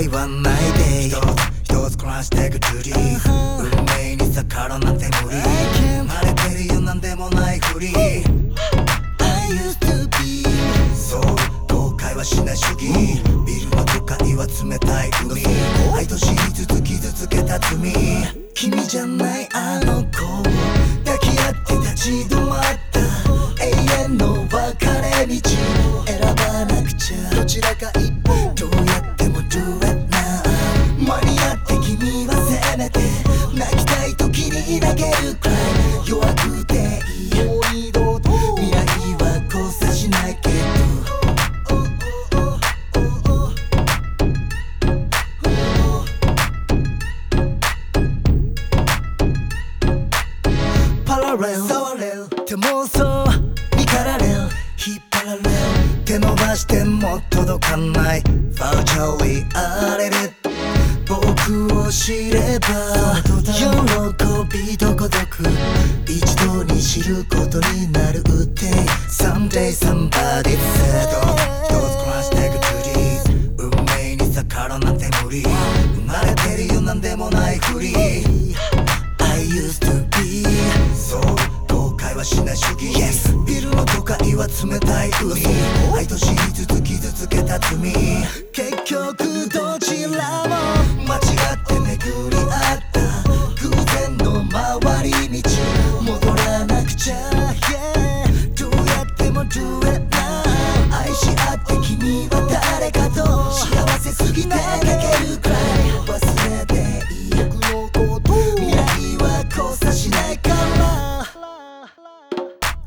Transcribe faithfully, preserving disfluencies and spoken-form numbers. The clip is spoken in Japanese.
言わないで一つ一つこなしてくツリー運命に逆らうなんて無理生まれてるよなんでもないふり I used to be そう後悔はしない主義ビルの都会は冷たい海毎年いつつ傷つけた罪君じゃないあの子を抱き合って立ち止まった永遠の分かれ道選ばなくちゃどちらか一方どうやっても Do it now 間に合って君はせめて泣きたい時に投げるくらい弱くていいもう二度と未来は交差しないけどパラレル触れるって妄想にかられる引っ張られる手伸ばしても届かないバーチャリーあれれ僕を知れば喜びどこどく一度に知ることになるって Someday somebody said 一つこなしてくツリー運命に逆らうなんて無理生まれてるよなんでもないふり I used to be そう後悔はしない主義 Yes ビルの都会は冷たい海毎年いつつ傷つけた罪結局どちらも間違って巡り合った偶然の回り道戻らなくちゃ、yeah、どうやっても Do it now 愛し合って君は誰かと幸せすぎて